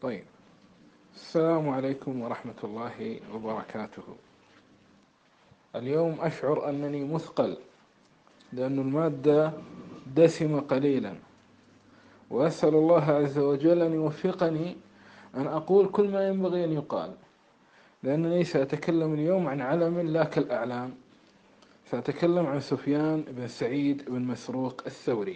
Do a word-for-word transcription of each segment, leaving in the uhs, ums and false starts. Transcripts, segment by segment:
طيب، السلام عليكم ورحمة الله وبركاته. اليوم أشعر أنني مثقل لأن المادة دسمة قليلا، وأسأل الله عز وجل أن يوفقني أن أقول كل ما ينبغي أن يقال، لأنني سأتكلم اليوم عن علم لا كالأعلام. سأتكلم عن سفيان بن سعيد بن مسروق الثوري.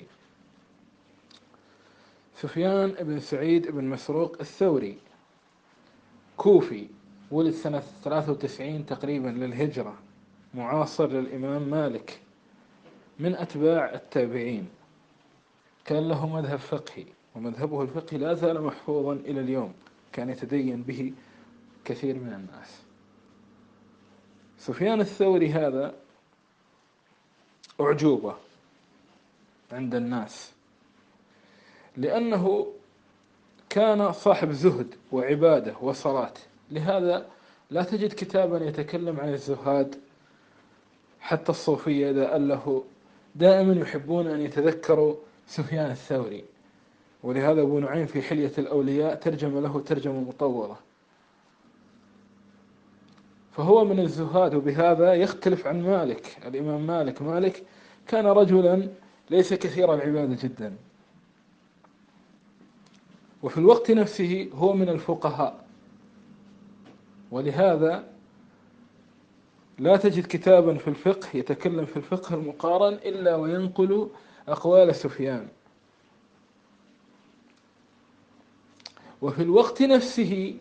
سفيان بن سعيد بن مسروق الثوري كوفي، ولد سنة ثلاثة وتسعين تقريبا للهجرة، معاصر للإمام مالك، من أتباع التابعين. كان له مذهب فقهي، ومذهبه الفقهي لا زال محفوظا إلى اليوم، كان يتدين به كثير من الناس. سفيان الثوري هذا أعجوبة عند الناس، لأنه كان صاحب زهد وعبادة وصلاة. لهذا لا تجد كتابا يتكلم عن الزهاد. حتى الصوفية إذا أله دائما يحبون أن يتذكروا سفيان الثوري، ولهذا أبو نعيم في حلية الأولياء ترجم له ترجمة مطولة. فهو من الزهاد، وبهذا يختلف عن مالك. الإمام مالك مالك كان رجلا ليس كثير العبادة جدا، وفي الوقت نفسه هو من الفقهاء، ولهذا لا تجد كتابا في الفقه يتكلم في الفقه المقارن إلا وينقل أقوال سفيان. وفي الوقت نفسه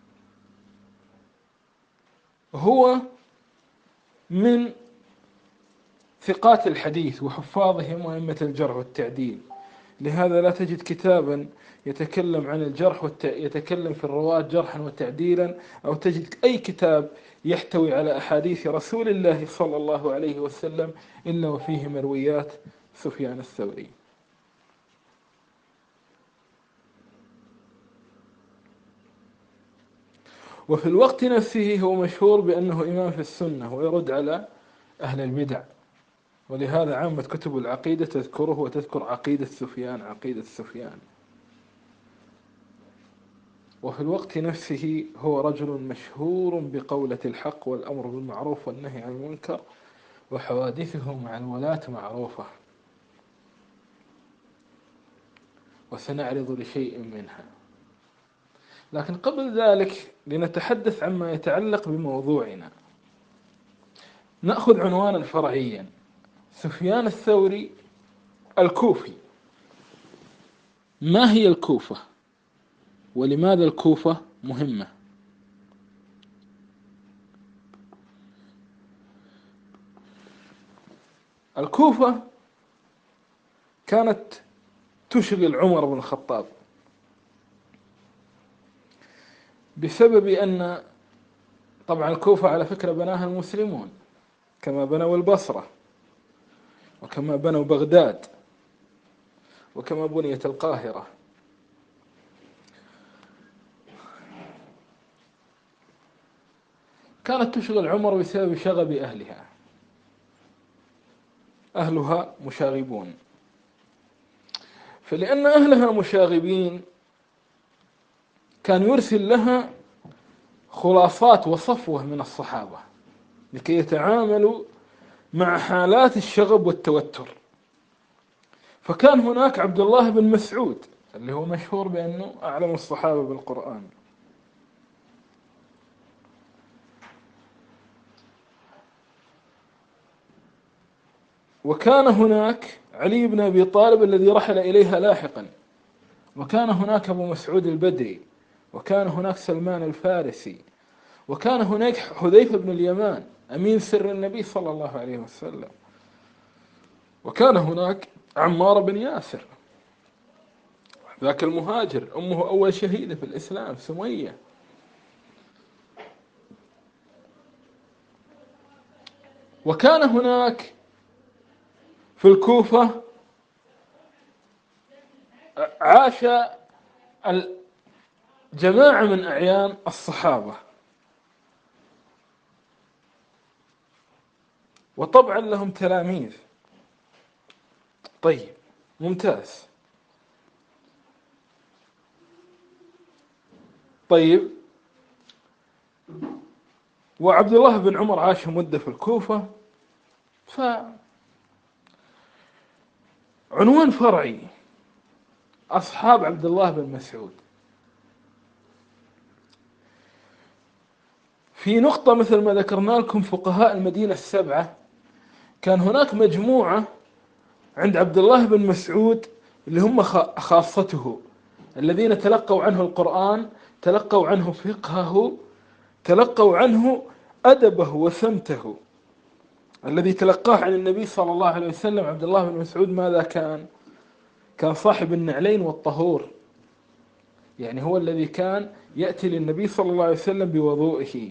هو من ثقات الحديث وحفاظهم وأئمة الجرح والتعديل. لهذا لا تجد كتابا يتكلم عن الجرح والت... يتكلم في الرواة جرحا وتعديلا، أو تجد أي كتاب يحتوي على أحاديث رسول الله صلى الله عليه وسلم إلا وفيه مرويات سفيان الثوري. وفي الوقت نفسه هو مشهور بأنه إمام في السنة ويرد على أهل البدع، ولهذا عامة كتب العقيدة تذكره وتذكر عقيدة سفيان عقيدة سفيان. وفي الوقت نفسه هو رجل مشهور بقولة الحق والأمر بالمعروف والنهي عن المنكر، وحوادثه مع الولاة معروفة، وسنعرض لشيء منها. لكن قبل ذلك لنتحدث عما يتعلق بموضوعنا. نأخذ عنوانا فرعيا: سفيان الثوري الكوفي. ما هي الكوفة؟ ولماذا الكوفة مهمة؟ الكوفة كانت تشغل عمر بن الخطاب بسبب أن طبعا الكوفة على فكرة بناها المسلمون، كما بنوا البصرة، وكما بنوا بغداد، وكما بنيت القاهرة. كانت تشغل عمر بسبب شغب أهلها. أهلها مشاغبون، فلأن أهلها مشاغبين كان يرسل لها خلاصات وصفوة من الصحابة لكي يتعاملوا مع حالات الشغب والتوتر. فكان هناك عبد الله بن مسعود اللي هو مشهور بأنه أعلم الصحابة بالقرآن، وكان هناك علي بن أبي طالب الذي رحل إليها لاحقا، وكان هناك أبو مسعود البدري، وكان هناك سلمان الفارسي، وكان هناك حذيفة بن اليمان أمين سر النبي صلى الله عليه وسلم، وكان هناك عمار بن ياسر ذاك المهاجر، أمه أول شهيدة في الإسلام سمية. وكان هناك في الكوفة عاش جماعة من أعيان الصحابة، وطبعا لهم تلاميذ. طيب، ممتاز. طيب، وعبد الله بن عمر عاش مدة في الكوفة. فعنوان فرعي: أصحاب عبد الله بن مسعود. في نقطة مثل ما ذكرنا لكم، فقهاء المدينة السبعة كان هناك مجموعة عند عبد الله بن مسعود اللي هم خاصته، الذين تلقوا عنه القرآن، تلقوا عنه فقهه، تلقوا عنه أدبه وسمته. الذي تلقاه عن النبي صلى الله عليه وسلم عبد الله بن مسعود ماذا كان؟ كان صاحب النعلين والطهور، يعني هو الذي كان يأتي للنبي صلى الله عليه وسلم بوضوئه،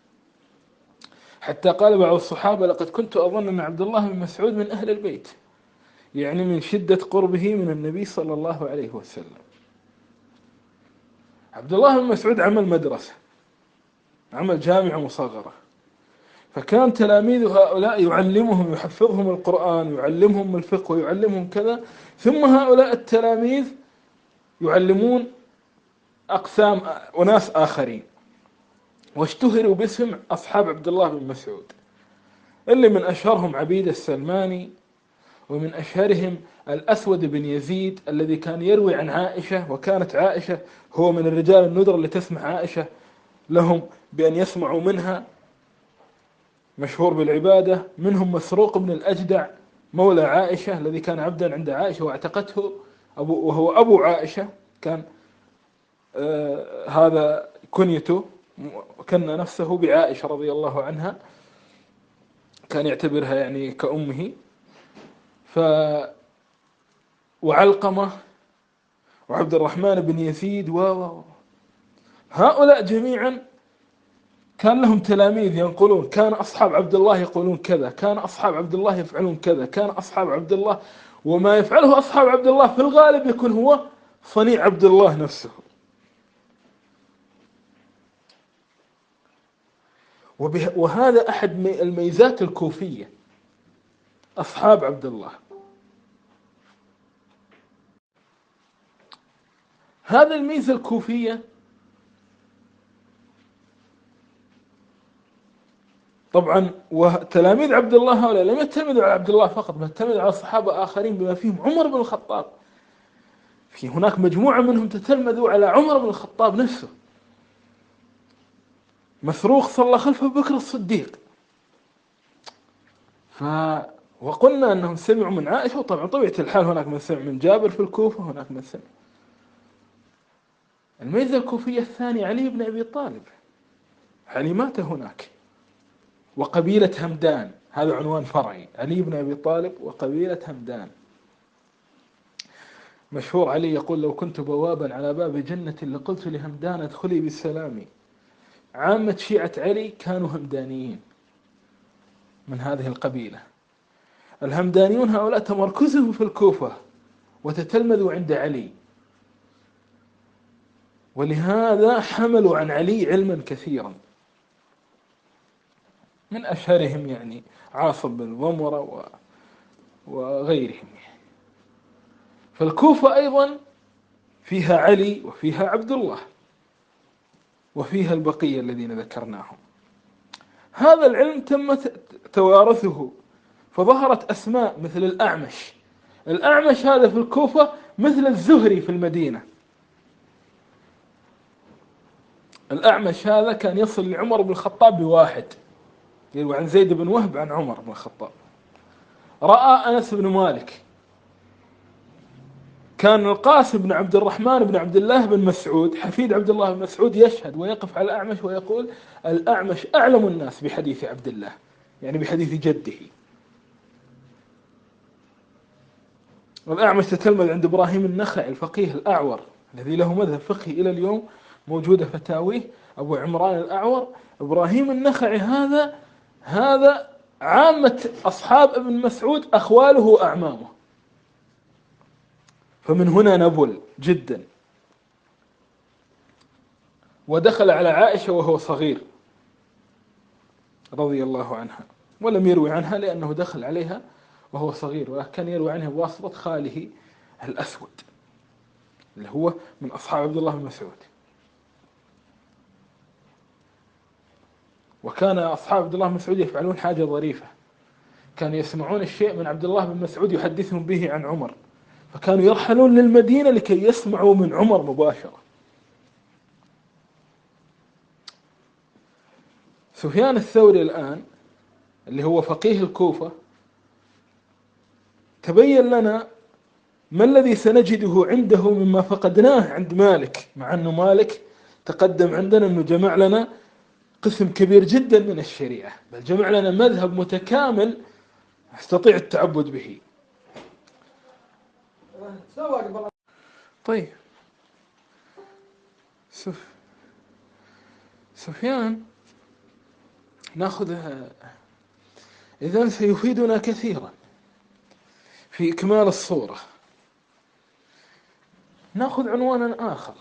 حتى قال بعض الصحابة: لقد كنت أظن أن عبد الله بن مسعود من أهل البيت، يعني من شدة قربه من النبي صلى الله عليه وسلم. عبد الله بن مسعود عمل مدرسة، عمل جامعة مصغرة، فكان تلاميذ هؤلاء يعلمهم، يحفظهم القرآن، يعلمهم الفقه، ويعلمهم كذا، ثم هؤلاء التلاميذ يعلمون أقسام وناس آخرين، واشتهروا باسم أصحاب عبد الله بن مسعود، اللي من أشهرهم عبيد السلماني، ومن أشهرهم الأسود بن يزيد الذي كان يروي عن عائشة، وكانت عائشة هو من الرجال الندر اللي تسمع عائشة لهم بأن يسمعوا منها، مشهور بالعبادة. منهم مسروق بن الأجدع مولى عائشة الذي كان عبدا عند عائشة واعتقته، أبو وهو أبو عائشة، كان آه هذا كنيته، كن نفسه بعائشة رضي الله عنها، كان يعتبرها يعني كأمه. ف وعلقمة وعبد الرحمن بن يزيد و هؤلاء جميعا كان لهم تلاميذ ينقلون: كان أصحاب عبد الله يقولون كذا، كان أصحاب عبد الله يفعلون كذا، كان أصحاب عبد الله. وما يفعله أصحاب عبد الله في الغالب يكون هو صنيع عبد الله نفسه. وهذا أحد الميزات الكوفية، أصحاب عبد الله. هذا الميزة الكوفية طبعا، وتلاميذ عبد الله هؤلاء لم يعتمدوا على عبد الله فقط، بل اعتمدوا على صحابة آخرين بما فيهم عمر بن الخطاب. في هناك مجموعة منهم تتلمذوا على عمر بن الخطاب نفسه. مسروق صلى خلف أبي بكر الصديق. ف وقلنا أنهم سمعوا من عائشة، وطبعا طبيعة الحال هناك من سمع من جابر في الكوفة، هناك من سمع. الميزة الكوفية الثانية: علي بن أبي طالب. علي مات هناك، وقبيلة همدان، هذا عنوان فرعي: علي بن أبي طالب وقبيلة همدان. مشهور علي يقول: لو كنت بوابا على باب جنة لقلت لهمدان ادخلي بالسلام. عامة شيعة علي كانوا همدانيين من هذه القبيلة. الهمدانيون هؤلاء تمركزهم في الكوفة، وتتلمذوا عند علي، ولهذا حملوا عن علي علما كثيرا. من أشهرهم يعني عاصم بن ضمرة و... وغيرهم. فالكوفة أيضا فيها علي، وفيها عبد الله، وفيها البقية الذين ذكرناهم. هذا العلم تم توارثه، فظهرت أسماء مثل الأعمش. الأعمش هذا في الكوفة مثل الزهري في المدينة. الأعمش هذا كان يصل لعمر بن الخطاب بواحد، يروي عن زيد بن وهب عن عمر بن الخطاب. رأى أنس بن مالك. كان القاسم بن عبد الرحمن بن عبد الله بن مسعود حفيد عبد الله بن مسعود يشهد ويقف على الأعمش ويقول: الأعمش أعلم الناس بحديث عبد الله، يعني بحديث جده. والأعمش تتلمذ عند إبراهيم النخعي الفقيه الأعور الذي له مذهب فقهي إلى اليوم، موجودة فتاويه، أبو عمران الأعور. إبراهيم النخعي هذا هذا عامة أصحاب ابن مسعود أخواله وأعمامه، فمن هنا نبل جدا. ودخل على عائشة وهو صغير رضي الله عنها، ولم يروي عنها لأنه دخل عليها وهو صغير، ولكن يروي عنها بواسطة خاله الأسود اللي هو من أصحاب عبد الله بن مسعود. وكان أصحاب عبد الله بن مسعود يفعلون حاجة ظريفة، كانوا يسمعون الشيء من عبد الله بن مسعود يحدثهم به عن عمر، فكانوا يرحلون للمدينة لكي يسمعوا من عمر مباشرة. سفيان الثوري الآن اللي هو فقيه الكوفة، تبين لنا ما الذي سنجده عنده مما فقدناه عند مالك، مع أنه مالك تقدم عندنا أنه جمع لنا قسم كبير جدا من الشريعة، بل جمع لنا مذهب متكامل استطيع التعبد به. طيب سف... سفيان ناخذها إذن سيفيدنا كثيرا في إكمال الصورة. ناخذ عنوانا آخر،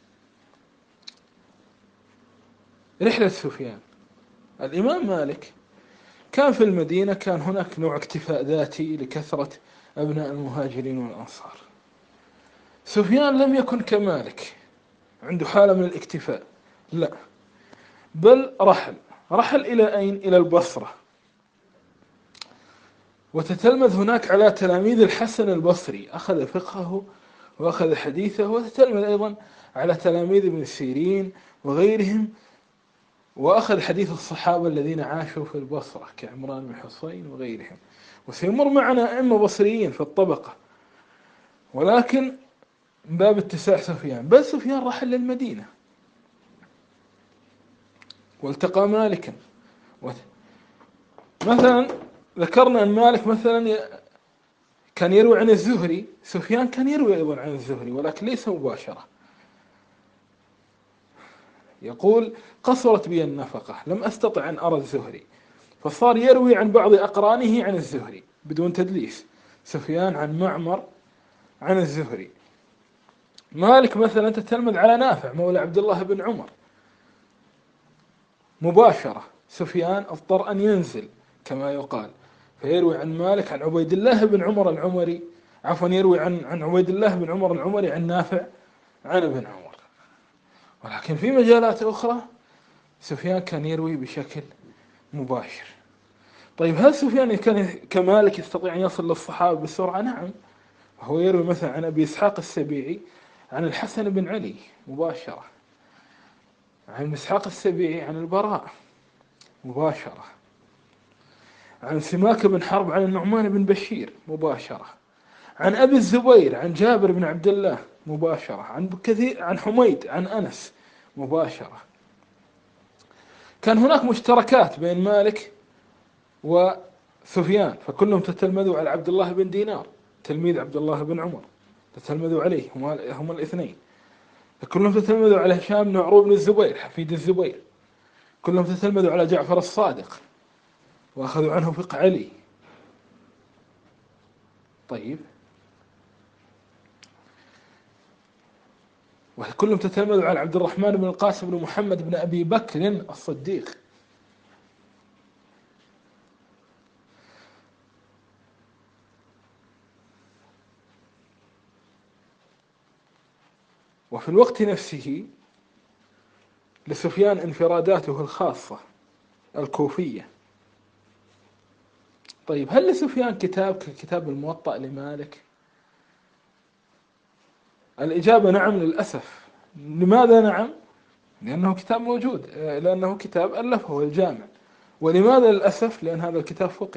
رحلة سفيان. الإمام مالك كان في المدينة، كان هناك نوع اكتفاء ذاتي لكثرة أبناء المهاجرين والأنصار. سفيان لم يكن كمالك عنده حالة من الاكتفاء، لا، بل رحل رحل إلى أين؟ إلى البصرة، وتتلمذ هناك على تلاميذ الحسن البصري، أخذ فقهه وأخذ حديثه، وتتلمذ أيضا على تلاميذ ابن سيرين وغيرهم، وأخذ حديث الصحابة الذين عاشوا في البصرة كعمران بن حصين وغيرهم. وسيمر معنا أئمة بصريين في الطبقة، ولكن من باب اتساع سفيان، بل سفيان رحل للمدينة والتقى مالكا. مثلا ذكرنا أن مالك مثلا كان يروي عن الزهري، سفيان كان يروي أيضا عن الزهري ولكن ليس مباشرة. يقول قصرت بي النفقة لم أستطع أن أرى الزهري، فصار يروي عن بعض أقرانه عن الزهري بدون تدليس. سفيان عن معمر عن الزهري. مالك مثلا تتلمذ على نافع مولى عبد الله بن عمر مباشرة، سفيان اضطر أن ينزل كما يقال فيروي عن مالك عن عبيد الله بن عمر العمري، عفوا يروي عن عن عبيد الله بن عمر العمري عن نافع عن ابن عمر. ولكن في مجالات أخرى سفيان كان يروي بشكل مباشر. طيب هل سفيان كان كمالك يستطيع أن يصل للصحابة بسرعة؟ نعم، هو يروي مثلا عن أبي إسحاق السبيعي عن الحسن بن علي مباشرة، عن إسحاق السبيعي عن البراء مباشرة، عن سماك بن حرب عن النعمان بن بشير مباشرة، عن أبي الزبير عن جابر بن عبد الله مباشرة، عن كثير عن حميد عن أنس مباشرة. كان هناك مشتركات بين مالك وسفيان، فكلهم تتلمذوا على عبد الله بن دينار تلميذ عبد الله بن عمر، تتلمذوا عليه هما, هما الاثنين. كلهم تتلمذوا على هشام بن عروة بن الزبير حفيد الزبير، كلهم تتلمذوا على جعفر الصادق وأخذوا عنه فقه علي. طيب وكلهم تتلمذوا على عبد الرحمن بن القاسم بن محمد بن أبي بكر الصديق. وفي الوقت نفسه لسفيان انفراداته الخاصة الكوفية. طيب هل لسفيان كتاب ككتاب الموطأ لمالك؟ الإجابة نعم للأسف. لماذا نعم؟ لأنه كتاب موجود، لأنه كتاب ألفه الجامع. ولماذا للأسف؟ لأن هذا الكتاب فقد.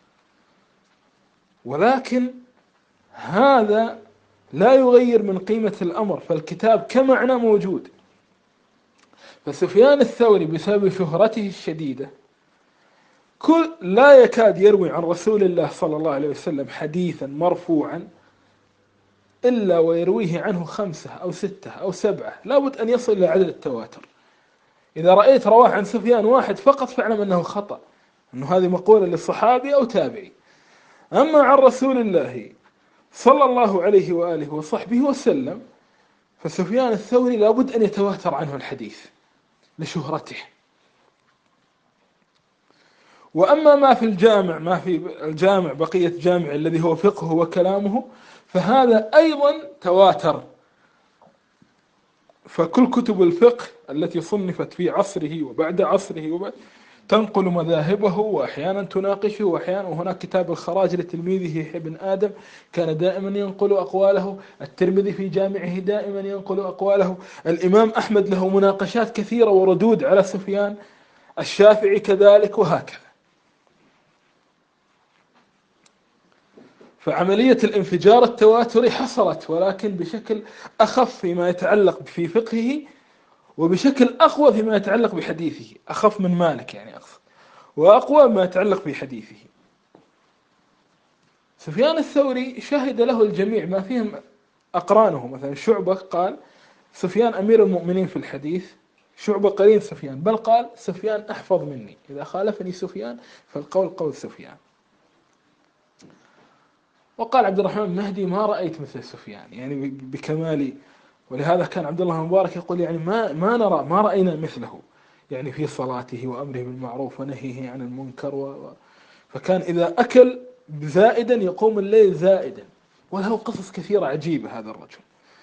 ولكن هذا لا يغير من قيمة الأمر، فالكتاب كمعنى موجود. فسفيان الثوري بسبب شهرته الشديدة كل لا يكاد يروي عن رسول الله صلى الله عليه وسلم حديثا مرفوعا إلا ويرويه عنه خمسة أو ستة أو سبعة، لابد أن يصل إلى عدد التواتر. إذا رأيت رواه عن سفيان واحد فقط فاعلم أنه خطأ، أنه هذه مقولة للصحابي أو تابعي. أما عن رسول الله صلى الله عليه وآله وصحبه وسلم فسفيان الثوري لابد أن يتواتر عنه الحديث لشهرته. وأما ما في الجامع ما في الجامع بقية جامع الذي هو فقهه وكلامه فهذا أيضا تواتر. فكل كتب الفقه التي صنفت في عصره وبعد عصره وبعد تنقل مذاهبه وأحيانا تناقشه، وأحيانا وهناك كتاب الخراج لتلميذه ابن آدم كان دائما ينقل أقواله، الترمذي في جامعه دائما ينقل أقواله، الإمام أحمد له مناقشات كثيرة وردود على سفيان، الشافعي كذلك، وهكذا. فعملية الانفجار التواتري حصلت، ولكن بشكل أخف فيما يتعلق في فقهه، وبشكل أقوى فيما يتعلق بحديثه، أخف من مالك يعني أقصد، وأقوى ما يتعلق بحديثه. سفيان الثوري شهد له الجميع ما فيهم أقرانه، مثلا شعبة قال سفيان أمير المؤمنين في الحديث، شعبة قرين سفيان، بل قال سفيان أحفظ مني، إذا خالفني سفيان فالقول قول سفيان. وقال عبد الرحمن المهدي ما رأيت مثل سفيان يعني بكمالي، ولهذا كان عبد الله المبارك يقول يعني ما ما نرى ما رأينا مثله يعني في صلاته وأمره بالمعروف ونهيه عن المنكر و... فكان إذا أكل زائدا يقوم الليل زائدا، وله قصص كثيرة عجيبة هذا الرجل.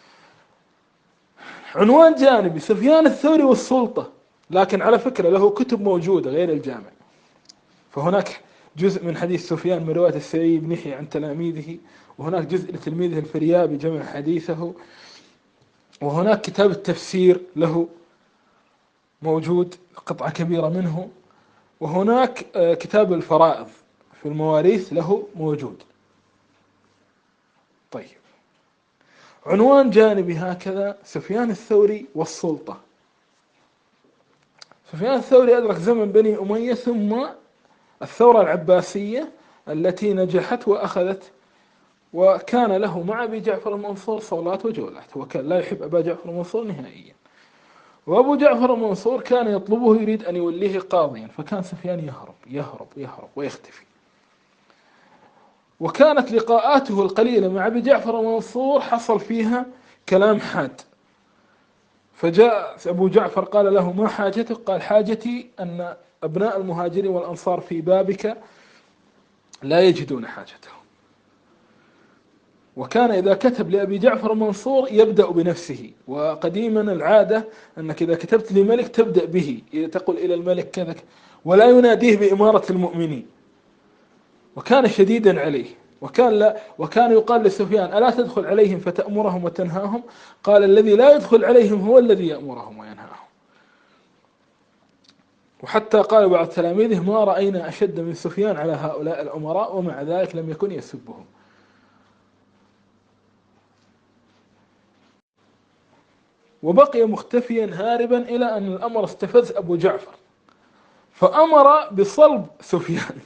عنوان جانبي سفيان الثوري والسلطة، لكن على فكرة له كتب موجودة غير الجامع، فهناك جزء من حديث سفيان من رواية السعي بن يحيى عن تلاميذه، وهناك جزء لتلميذه الفريابي جمع حديثه، وهناك كتاب التفسير له موجود قطعة كبيرة منه، وهناك كتاب الفرائض في المواريث له موجود. طيب، عنوان جانبي هكذا سفيان الثوري والسلطة. سفيان الثوري أدرك زمن بني أمية ثم الثورة العباسية التي نجحت وأخذت، وكان له مع أبي جعفر المنصور صولات وجولات، وكان لا يحب أبا جعفر المنصور نهائيا، وأبو جعفر المنصور كان يطلبه يريد أن يوليه قاضيا، فكان سفيان يهرب يهرب يهرب ويختفي. وكانت لقاءاته القليلة مع أبي جعفر المنصور حصل فيها كلام حاد، فجاء أبو جعفر قال له ما حاجتك؟ قال حاجتي أن أبناء المهاجرين والأنصار في بابك لا يجدون حاجتهم. وكان إذا كتب لأبي جعفر المنصور يبدأ بنفسه، وقديما العادة أنك إذا كتبت لملك تبدأ به، إذا تقول إلى الملك كذا، ولا يناديه بإمارة المؤمنين. وكان شديدا عليه، وكان لا وكان يقال لسفيان ألا تدخل عليهم فتأمرهم وتنهاهم؟ قال الذي لا يدخل عليهم هو الذي يأمرهم وينهاهم. وحتى قال بعض تلاميذه ما رأينا أشد من سفيان على هؤلاء الأمراء، ومع ذلك لم يكن يسبهم. وبقي مختفيا هاربا إلى أن الأمر استفز أبو جعفر، فأمر بصلب سفيان.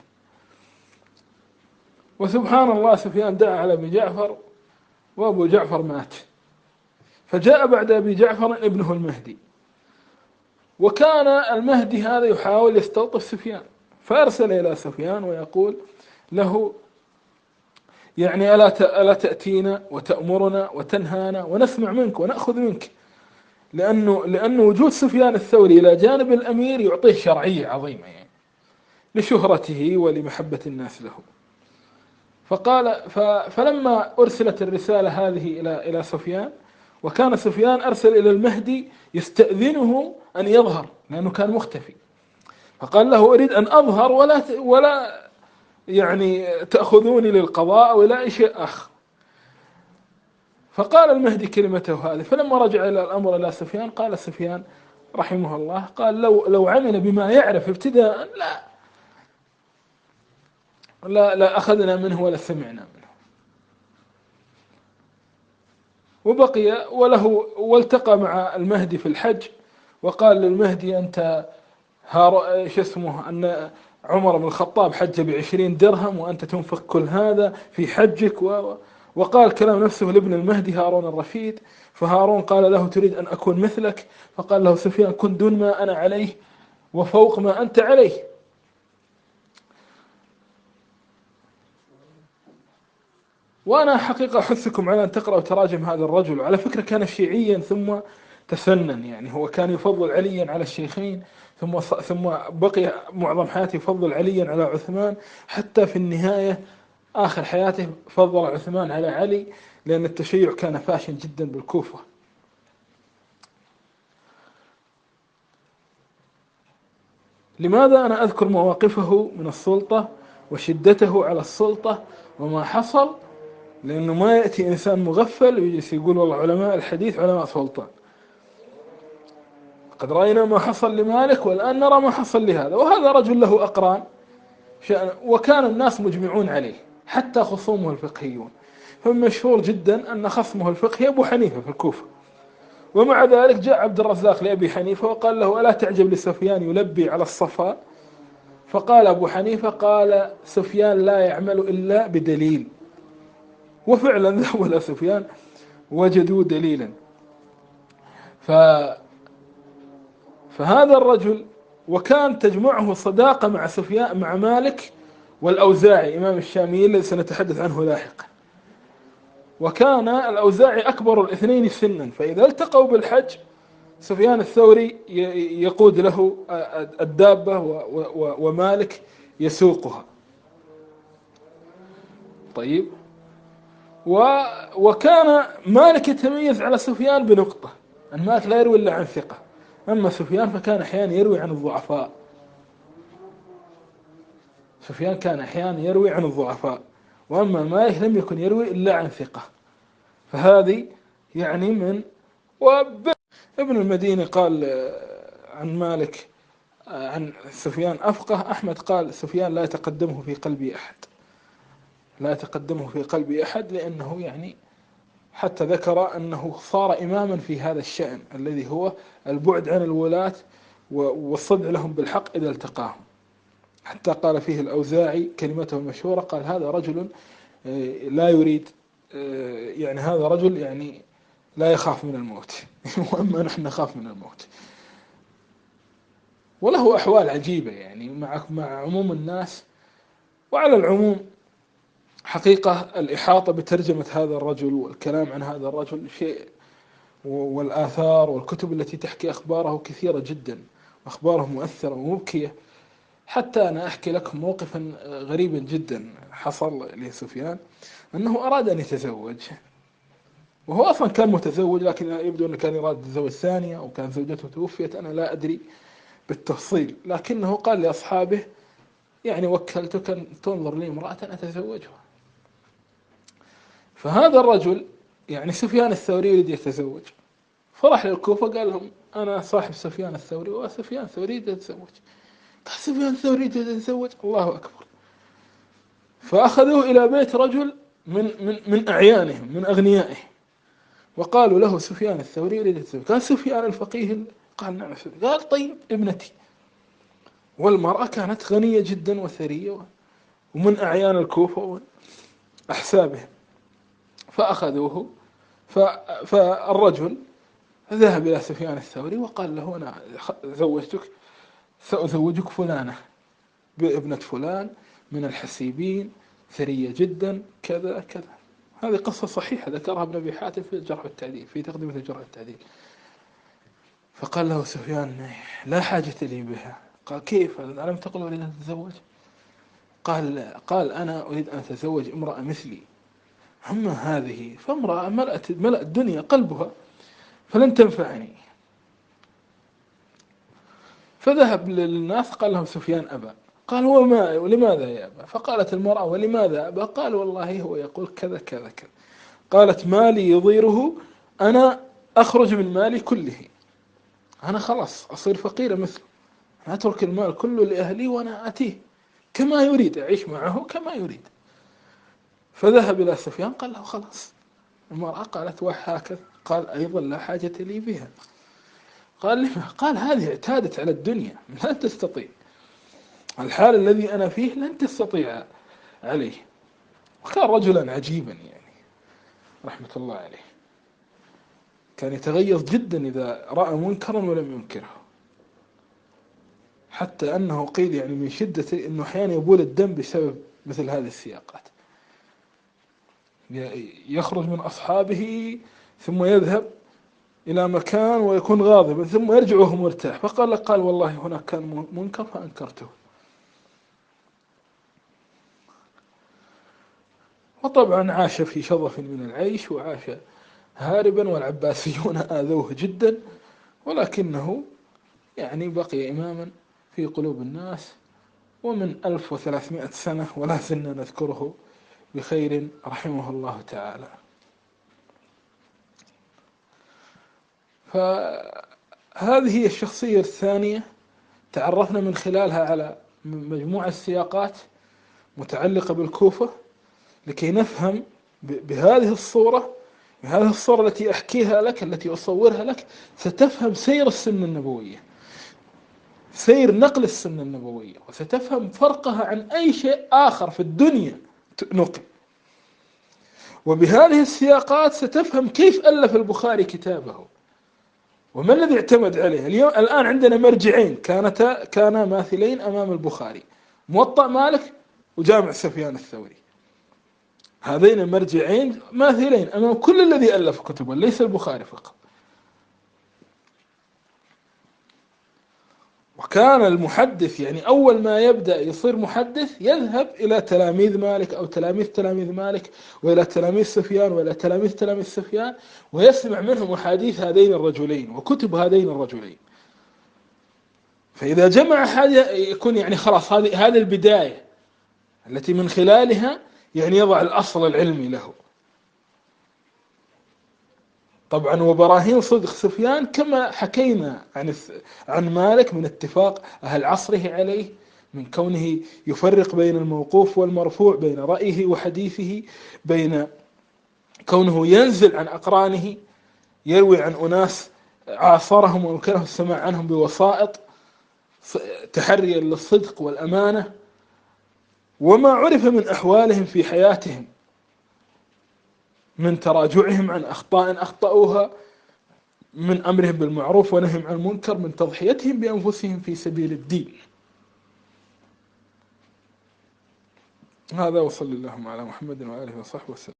وسبحان الله سفيان دعا على أبي جعفر وأبو جعفر مات، فجاء بعد أبي جعفر ابنه المهدي، وكان المهدي هذا يحاول يستلطف سفيان، فأرسل إلى سفيان ويقول له يعني ألا ألا تأتينا وتأمرنا وتنهانا ونسمع منك ونأخذ منك، لأنه لأن وجود سفيان الثوري إلى جانب الأمير يعطيه شرعية عظيمة يعني لشهرته ولمحبة الناس له. فقال فلما أرسلت الرسالة هذه إلى إلى سفيان، وكان سفيان أرسل إلى المهدي يستأذنه أن يظهر لأنه كان مختفي، فقال له أريد أن أظهر ولا ولا يعني تأخذوني للقضاء أو إلى أي شيء آخر. فقال المهدي كلمته هذه، فلما رجع إلى الأمر إلى سفيان قال سفيان رحمه الله قال لو لو عمل بما يعرف ابتداء لا لا لا أخذنا منه ولا سمعنا منه. وبقي وله والتقى مع المهدي في الحج، وقال للمهدي أنت هار ايش اسمه أن عمر بن الخطاب حج بعشرين درهم وأنت تنفق كل هذا في حجك، و وقال كلام نفسه لابن المهدي هارون الرشيد. فهارون قال له تريد أن أكون مثلك؟ فقال له سفيان كن دون ما أنا عليه وفوق ما أنت عليه. وأنا حقيقة أحثكم على أن تقرأوا تراجم هذا الرجل. على فكرة كان شيعيا ثم تسنن، يعني هو كان يفضل عليا على الشيخين، ثم ثم بقي معظم حياته يفضل عليا على عثمان، حتى في النهاية آخر حياته فضل عثمان على علي، لأن التشيع كان فاشن جدا بالكوفة. لماذا أنا أذكر مواقفه من السلطة وشدته على السلطة وما حصل؟ لأنه ما يأتي إنسان مغفل ويجلس يقول والله علماء الحديث علماء سلطان. قد رأينا ما حصل لمالك والآن نرى ما حصل لهذا، وهذا رجل له أقران وكان الناس مجمعون عليه حتى خصومه الفقهيون. فمشهور جدا أن خصمه الفقهي أبو حنيفة في الكوفة، ومع ذلك جاء عبد الرزاق لأبي حنيفة وقال له ألا تعجب لسفيان يلبي على الصفا؟ فقال أبو حنيفة قال سفيان لا يعمل إلا بدليل، وفعلا ذهب سفيان وجدوا دليلا. ف... فهذا الرجل وكان تجمعه صداقة مع سفيان مع مالك والأوزاعي إمام الشاميين الذي سنتحدث عنه لاحقا. وكان الأوزاعي أكبر الاثنين سنا، فإذا التقوا بالحج سفيان الثوري يقود له الدابة ومالك يسوقها. طيب، وكان مالك يتميز على سفيان بنقطة، أن مالك لا يروي إلا عن ثقة، أما سفيان فكان أحيانا يروي عن الضعفاء. سفيان كان أحيانا يروي عن الضعفاء، وأما مالك لم يكن يروي إلا عن ثقة. فهذه يعني من وابن المديني قال عن مالك عن سفيان أفقه. أحمد قال سفيان لا يتقدمه في قلبي أحد، لا يتقدمه في قلبي أحد، لأنه يعني حتى ذكر أنه صار إماما في هذا الشأن الذي هو البعد عن الولاة والصدع لهم بالحق إذا التقاهم. حتى قال فيه الأوزاعي كلمته المشهورة، قال هذا رجل لا يريد، يعني هذا رجل يعني لا يخاف من الموت وأما نحن نخاف من الموت. وله أحوال عجيبة يعني مع مع عموم الناس. وعلى العموم حقيقة الإحاطة بترجمة هذا الرجل والكلام عن هذا الرجل شيء، والآثار والكتب التي تحكي أخباره كثيرة جدا، أخباره مؤثرة ومبكية. حتى أنا أحكي لكم موقفا غريبا جدا حصل لسفيان، أنه أراد أن يتزوج، وهو أصلا كان متزوج، لكن يبدو أنه كان يراد الزوج الثانية أو كان زوجته توفيت، أنا لا أدري بالتفصيل، لكنه قال لأصحابه يعني وكلتك أن تنظر لي امرأة أتزوجها. فهذا الرجل يعني سفيان الثوري يريد يتزوج، فرح للكوفة قال لهم أنا صاحب سفيان الثوري، وسفيان الثوري يريد يتزوج. قال سفيان الثوري يريد يتزوج، الله أكبر. فأخذوه إلى بيت رجل من من من أعيانهم من أغنيائهم، وقالوا له سفيان الثوري يريد يتزوج. قال سفيان الفقيه؟ قال نعم. قال طيب ابنتي. والمرأة كانت غنية جدا وثرية ومن أعيان الكوفة وأحسابهم. فأخذوه، فالرجل ذهب إلى سفيان الثوري وقال له أنا زوجتك، سأزوجك فلانة بابنة فلان من الحسيبين، ثرية جدا، كذا كذا. هذه قصة صحيحة ذكرها ابن أبي حاتم في الجرح والتعديل، في تقدمة الجرح والتعديل. فقال له سفيان لا حاجة لي بها. قال كيف؟ ألم تقل أريد أن أتزوج؟ قال قال أنا أريد أن أتزوج امرأة مثلي، أما هذه فامرأة ملأت ملأ الدنيا قلبها فلن تنفعني. فذهب للناس قال لهم سفيان أبى. قال وما ولماذا يا أبا؟ فقالت المرأة ولماذا أبا؟ قال والله هو يقول كذا كذا كذا. قالت مالي يضيره، أنا أخرج من مالي كله، أنا خلاص أصير فقيرة مثله، أنا أترك المال كله لأهلي وأنا أتيه كما يريد، أعيش معه كما يريد. فذهب إلى سفيان قال له خلاص. المرأة قالت وهكذا. قال أيضا لا حاجة لي بها. قال لما؟ قال هذه اعتادت على الدنيا، لا تستطيع، الحال الذي أنا فيه لن تستطيع عليه. وكان رجلا عجيبا يعني رحمة الله عليه، كان يتغيظ جدا إذا رأى منكرا ولم ينكره، حتى أنه قيل يعني من شدة أنه أحيانا يبول الدم بسبب مثل هذه السياقات. يخرج من أصحابه ثم يذهب إلى مكان ويكون غاضبا ثم يرجع وهو مرتاح. فقال قال والله هناك كان منكر فأنكرته. وطبعا عاش في شظف من العيش وعاش هاربا، والعباسيون آذوه جدا، ولكنه يعني بقي إماما في قلوب الناس، ومن ألف وثلاثمائة سنة ولا زلنا نذكره بخير رحمه الله تعالى. فهذه هي الشخصية الثانية، تعرفنا من خلالها على مجموعة سياقات متعلقة بالكوفة لكي نفهم بهذه الصورة، بهذه الصورة التي أحكيها لك، التي أصورها لك، ستفهم سير السنة النبوية، سير نقل السنة النبوية، وستفهم فرقها عن أي شيء آخر في الدنيا نقل. وبهذه السياقات ستفهم كيف ألف البخاري كتابه وما الذي اعتمد عليه. اليوم الآن عندنا مرجعين كانتا كانا ماثلين أمام البخاري، موطأ مالك وجامع سفيان الثوري، هذين المرجعين ماثلين أمام كل الذي ألف كتبا، ليس البخاري فقط. وكان المحدث يعني أول ما يبدأ يصير محدث يذهب إلى تلاميذ مالك أو تلاميذ تلاميذ مالك وإلى تلاميذ سفيان وإلى تلاميذ تلاميذ سفيان، ويسمع منهم أحاديث هذين الرجلين وكتب هذين الرجلين. فإذا جمع هذا يكون يعني خلاص هذه هذه البداية التي من خلالها يعني يضع الأصل العلمي له. طبعا وبراهين صدق سفيان كما حكينا عن عن مالك من اتفاق أهل عصره عليه، من كونه يفرق بين الموقوف والمرفوع، بين رأيه وحديثه، بين كونه ينزل عن أقرانه، يروي عن أناس عاصرهم ويمكنه السماع عنهم بوسائط تحريا للصدق والأمانة، وما عرف من أحوالهم في حياتهم من تراجعهم عن أخطاء أخطأوها، من أمرهم بالمعروف ونهيهم عن المنكر، من تضحيتهم بأنفسهم في سبيل الدين. هذا، وصلى اللهم على محمد وآله وصحبه وسلم.